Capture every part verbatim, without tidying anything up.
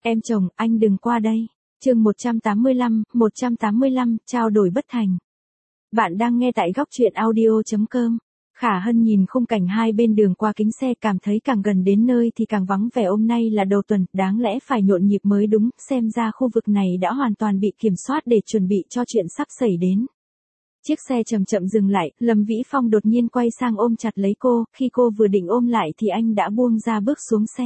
Em chồng, anh đừng qua đây. Chương một trăm tám mươi lăm, một trăm tám mươi lăm, trao đổi bất thành. Bạn đang nghe tại góc truyện audio chấm com. Khả Hân nhìn khung cảnh hai bên đường qua kính xe, cảm thấy càng gần đến nơi thì càng vắng vẻ. Hôm nay là đầu tuần, đáng lẽ phải nhộn nhịp mới đúng, xem ra khu vực này đã hoàn toàn bị kiểm soát để chuẩn bị cho chuyện sắp xảy đến. Chiếc xe chậm chậm dừng lại, Lâm Vĩ Phong đột nhiên quay sang ôm chặt lấy cô, khi cô vừa định ôm lại thì anh đã buông ra bước xuống xe.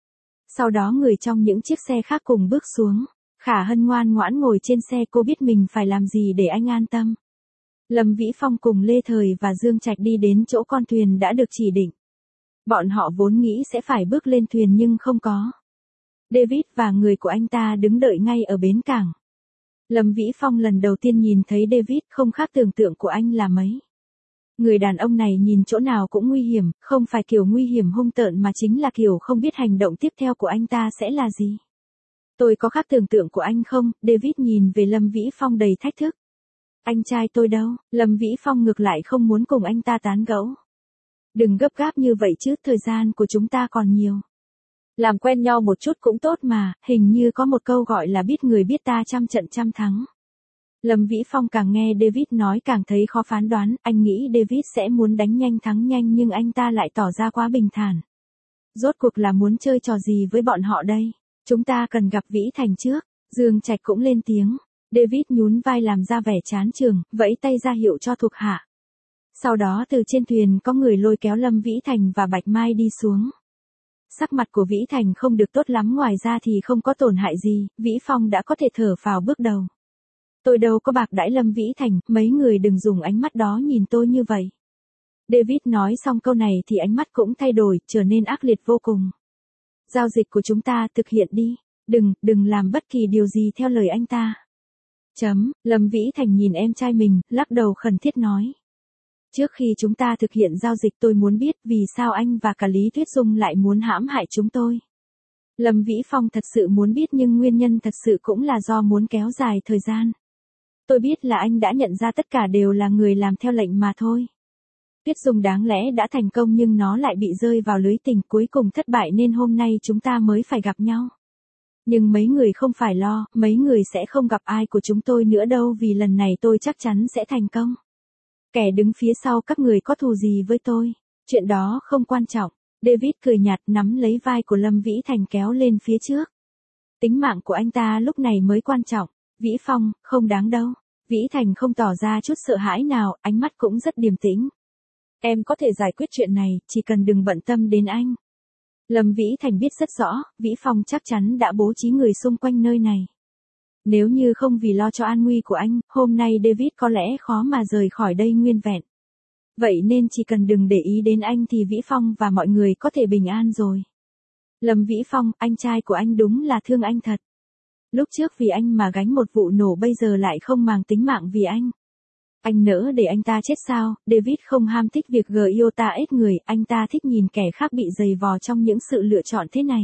Sau đó người trong những chiếc xe khác cùng bước xuống. Khả Hân ngoan ngoãn ngồi trên xe, cô biết mình phải làm gì để anh an tâm. Lâm Vĩ Phong cùng Lê Thời và Dương Trạch đi đến chỗ con thuyền đã được chỉ định. Bọn họ vốn nghĩ sẽ phải bước lên thuyền nhưng không có. David và người của anh ta đứng đợi ngay ở bến cảng. Lâm Vĩ Phong lần đầu tiên nhìn thấy David, không khác tưởng tượng của anh là mấy. Người đàn ông này nhìn chỗ nào cũng nguy hiểm, không phải kiểu nguy hiểm hung tợn mà chính là kiểu không biết hành động tiếp theo của anh ta sẽ là gì. Tôi có khác tưởng tượng của anh không? David nhìn về Lâm Vĩ Phong đầy thách thức. Anh trai tôi đâu? Lâm Vĩ Phong ngược lại không muốn cùng anh ta tán gẫu. Đừng gấp gáp như vậy chứ, thời gian của chúng ta còn nhiều. Làm quen nhau một chút cũng tốt mà, hình như có một câu gọi là biết người biết ta trăm trận trăm thắng. Lâm Vĩ Phong càng nghe David nói càng thấy khó phán đoán, anh nghĩ David sẽ muốn đánh nhanh thắng nhanh nhưng anh ta lại tỏ ra quá bình thản. Rốt cuộc là muốn chơi trò gì với bọn họ đây? Chúng ta cần gặp Vĩ Thành trước. Dương Trạch cũng lên tiếng. David nhún vai làm ra vẻ chán chường, vẫy tay ra hiệu cho thuộc hạ. Sau đó từ trên thuyền có người lôi kéo Lâm Vĩ Thành và Bạch Mai đi xuống. Sắc mặt của Vĩ Thành không được tốt lắm, ngoài ra thì không có tổn hại gì, Vĩ Phong đã có thể thở phào bước đầu. Tôi đâu có bạc đãi Lâm Vĩ Thành, mấy người đừng dùng ánh mắt đó nhìn tôi như vậy. David nói xong câu này thì ánh mắt cũng thay đổi, trở nên ác liệt vô cùng. Giao dịch của chúng ta thực hiện đi, đừng, đừng làm bất kỳ điều gì theo lời anh ta. Chấm, Lâm Vĩ Thành nhìn em trai mình, lắc đầu khẩn thiết nói. Trước khi chúng ta thực hiện giao dịch tôi muốn biết vì sao anh và cả Lý Tuyết Dung lại muốn hãm hại chúng tôi. Lâm Vĩ Phong thật sự muốn biết nhưng nguyên nhân thật sự cũng là do muốn kéo dài thời gian. Tôi biết là anh đã nhận ra tất cả đều là người làm theo lệnh mà thôi. Tuyết Dung đáng lẽ đã thành công nhưng nó lại bị rơi vào lưới tình, cuối cùng thất bại nên hôm nay chúng ta mới phải gặp nhau. Nhưng mấy người không phải lo, mấy người sẽ không gặp ai của chúng tôi nữa đâu vì lần này tôi chắc chắn sẽ thành công. Kẻ đứng phía sau các người có thù gì với tôi? Chuyện đó không quan trọng. David cười nhạt nắm lấy vai của Lâm Vĩ Thành kéo lên phía trước. Tính mạng của anh ta lúc này mới quan trọng. Vĩ Phong, không đáng đâu. Vĩ Thành không tỏ ra chút sợ hãi nào, ánh mắt cũng rất điềm tĩnh. Em có thể giải quyết chuyện này, chỉ cần đừng bận tâm đến anh. Lâm Vĩ Thành biết rất rõ, Vĩ Phong chắc chắn đã bố trí người xung quanh nơi này. Nếu như không vì lo cho an nguy của anh, hôm nay David có lẽ khó mà rời khỏi đây nguyên vẹn. Vậy nên chỉ cần đừng để ý đến anh thì Vĩ Phong và mọi người có thể bình an rồi. Lâm Vĩ Phong, anh trai của anh đúng là thương anh thật. Lúc trước vì anh mà gánh một vụ nổ, bây giờ lại không màng tính mạng vì anh. Anh nỡ để anh ta chết sao? David không ham thích việc gờ ta ết người, anh ta thích nhìn kẻ khác bị giày vò trong những sự lựa chọn thế này.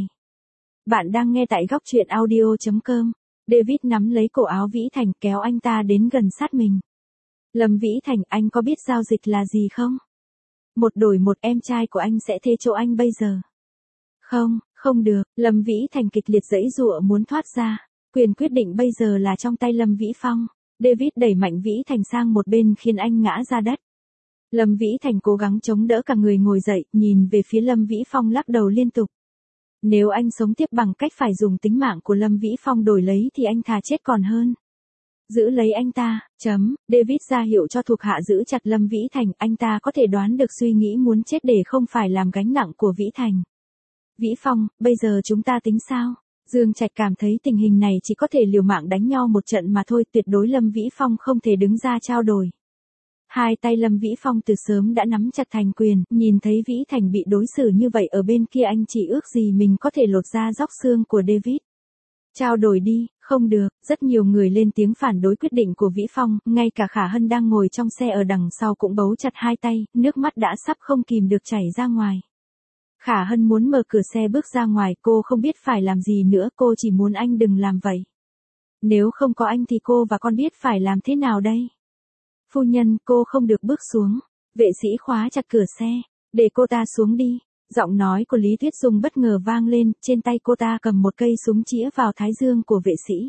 Bạn đang nghe tại góc truyện audio chấm com. David nắm lấy cổ áo Vĩ Thành kéo anh ta đến gần sát mình. Lâm Vĩ Thành, anh có biết giao dịch là gì không? Một đổi một, em trai của anh sẽ thế chỗ anh bây giờ. Không, không được, Lâm Vĩ Thành kịch liệt giãy giụa muốn thoát ra. Quyền quyết định bây giờ là trong tay Lâm Vĩ Phong. David đẩy mạnh Vĩ Thành sang một bên khiến anh ngã ra đất. Lâm Vĩ Thành cố gắng chống đỡ cả người ngồi dậy, nhìn về phía Lâm Vĩ Phong lắc đầu liên tục. Nếu anh sống tiếp bằng cách phải dùng tính mạng của Lâm Vĩ Phong đổi lấy thì anh thà chết còn hơn. Giữ lấy anh ta, chấm, David ra hiệu cho thuộc hạ giữ chặt Lâm Vĩ Thành, anh ta có thể đoán được suy nghĩ muốn chết để không phải làm gánh nặng của Vĩ Thành. Vĩ Phong, bây giờ chúng ta tính sao? Dương Trạch cảm thấy tình hình này chỉ có thể liều mạng đánh nhau một trận mà thôi, tuyệt đối Lâm Vĩ Phong không thể đứng ra trao đổi. Hai tay Lâm Vĩ Phong từ sớm đã nắm chặt thành quyền, nhìn thấy Vĩ Thành bị đối xử như vậy ở bên kia anh chỉ ước gì mình có thể lột ra róc xương của David. Trao đổi đi, không được, rất nhiều người lên tiếng phản đối quyết định của Vĩ Phong, ngay cả Khả Hân đang ngồi trong xe ở đằng sau cũng bấu chặt hai tay, nước mắt đã sắp không kìm được chảy ra ngoài. Khả Hân muốn mở cửa xe bước ra ngoài, cô không biết phải làm gì nữa, cô chỉ muốn anh đừng làm vậy. Nếu không có anh thì cô và con biết phải làm thế nào đây? Phu nhân, cô không được bước xuống. Vệ sĩ khóa chặt cửa xe, để cô ta xuống đi. Giọng nói của Lý Tuyết Dung bất ngờ vang lên, trên tay cô ta cầm một cây súng chĩa vào thái dương của vệ sĩ.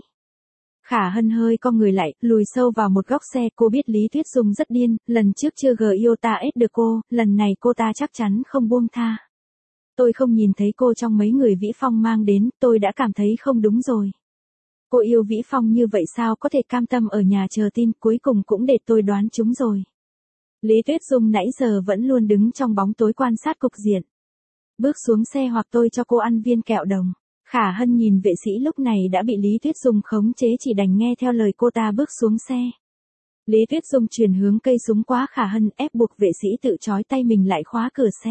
Khả Hân hơi cong người lại, lùi sâu vào một góc xe, cô biết Lý Tuyết Dung rất điên, lần trước chưa gờ yêu ta ết được cô, lần này cô ta chắc chắn không buông tha. Tôi không nhìn thấy cô trong mấy người Vĩ Phong mang đến, tôi đã cảm thấy không đúng rồi. Cô yêu Vĩ Phong như vậy sao có thể cam tâm ở nhà chờ tin, cuối cùng cũng để tôi đoán chúng rồi. Lý Tuyết Dung nãy giờ vẫn luôn đứng trong bóng tối quan sát cục diện. Bước xuống xe hoặc tôi cho cô ăn viên kẹo đồng. Khả Hân nhìn vệ sĩ lúc này đã bị Lý Tuyết Dung khống chế, chỉ đành nghe theo lời cô ta bước xuống xe. Lý Tuyết Dung chuyển hướng cây súng quá Khả Hân, ép buộc vệ sĩ tự trói tay mình lại khóa cửa xe.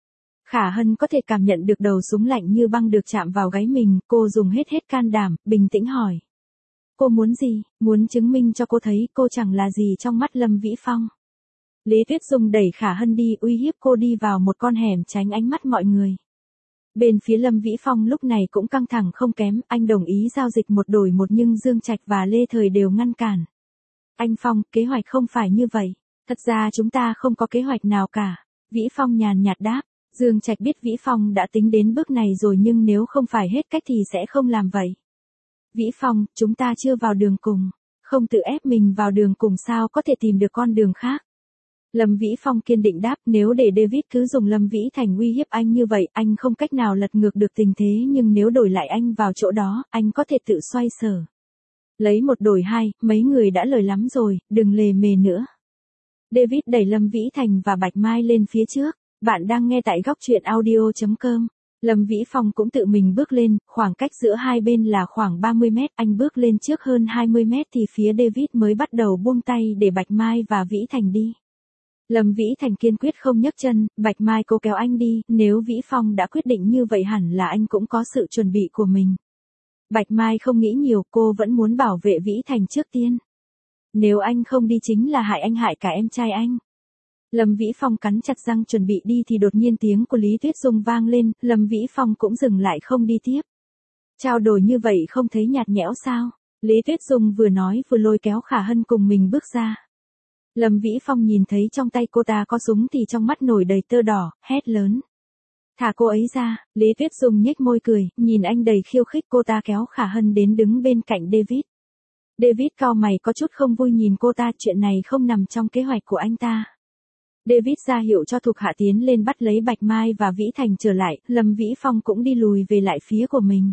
Khả Hân có thể cảm nhận được đầu súng lạnh như băng được chạm vào gáy mình, cô dùng hết hết can đảm, bình tĩnh hỏi. Cô muốn gì? Muốn chứng minh cho cô thấy cô chẳng là gì trong mắt Lâm Vĩ Phong. Lý Tuyết Dung đẩy Khả Hân đi, uy hiếp cô đi vào một con hẻm tránh ánh mắt mọi người. Bên phía Lâm Vĩ Phong lúc này cũng căng thẳng không kém, anh đồng ý giao dịch một đổi một nhưng Dương Trạch và Lê Thời đều ngăn cản. Anh Phong, kế hoạch không phải như vậy. Thật ra chúng ta không có kế hoạch nào cả. Vĩ Phong nhàn nhạt đáp. Dương Trạch biết Vĩ Phong đã tính đến bước này rồi nhưng nếu không phải hết cách thì sẽ không làm vậy. Vĩ Phong, chúng ta chưa vào đường cùng. Không tự ép mình vào đường cùng sao có thể tìm được con đường khác. Lâm Vĩ Phong kiên định đáp, nếu để David cứ dùng Lâm Vĩ Thành uy hiếp anh như vậy, anh không cách nào lật ngược được tình thế, nhưng nếu đổi lại anh vào chỗ đó, anh có thể tự xoay sở. Lấy một đổi hai, mấy người đã lời lắm rồi, đừng lề mề nữa. David đẩy Lâm Vĩ Thành và Bạch Mai lên phía trước. Bạn đang nghe tại góc truyện audio chấm com. Lâm Vĩ Phong cũng tự mình bước lên, khoảng cách giữa hai bên là khoảng ba mươi mét, anh bước lên trước hơn hai mươi mét thì phía David mới bắt đầu buông tay để Bạch Mai và Vĩ Thành đi. Lâm Vĩ Thành kiên quyết không nhấc chân, Bạch Mai cố kéo anh đi, nếu Vĩ Phong đã quyết định như vậy hẳn là anh cũng có sự chuẩn bị của mình. Bạch Mai không nghĩ nhiều, cô vẫn muốn bảo vệ Vĩ Thành trước tiên. Nếu anh không đi chính là hại anh hại cả em trai anh. Lâm Vĩ Phong cắn chặt răng chuẩn bị đi thì đột nhiên tiếng của Lý Tuyết Dung vang lên, Lâm Vĩ Phong cũng dừng lại không đi tiếp. Trao đổi như vậy không thấy nhạt nhẽo sao? Lý Tuyết Dung vừa nói vừa lôi kéo Khả Hân cùng mình bước ra. Lâm Vĩ Phong nhìn thấy trong tay cô ta có súng thì trong mắt nổi đầy tơ đỏ, hét lớn. Thả cô ấy ra, Lý Tuyết Dung nhếch môi cười, nhìn anh đầy khiêu khích, cô ta kéo Khả Hân đến đứng bên cạnh David. David cau mày có chút không vui nhìn cô ta, chuyện này không nằm trong kế hoạch của anh ta. David ra hiệu cho thuộc hạ tiến lên bắt lấy Bạch Mai và Vĩ Thành trở lại, Lâm Vĩ Phong cũng đi lùi về lại phía của mình.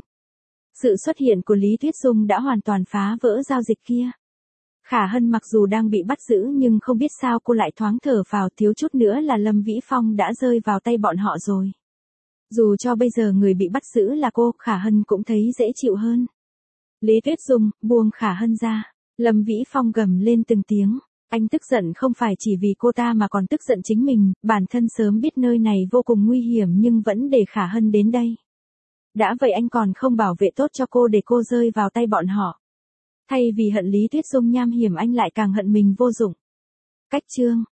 Sự xuất hiện của Lý Tuyết Dung đã hoàn toàn phá vỡ giao dịch kia. Khả Hân mặc dù đang bị bắt giữ nhưng không biết sao cô lại thoáng thở phào, thiếu chút nữa là Lâm Vĩ Phong đã rơi vào tay bọn họ rồi. Dù cho bây giờ người bị bắt giữ là cô, Khả Hân cũng thấy dễ chịu hơn. Lý Tuyết Dung, buông Khả Hân ra. Lâm Vĩ Phong gầm lên từng tiếng. Anh tức giận không phải chỉ vì cô ta mà còn tức giận chính mình, bản thân sớm biết nơi này vô cùng nguy hiểm nhưng vẫn để Khả Hân đến đây. Đã vậy anh còn không bảo vệ tốt cho cô để cô rơi vào tay bọn họ. Thay vì hận Lý Tuyết Dung nham hiểm anh lại càng hận mình vô dụng. Cách chương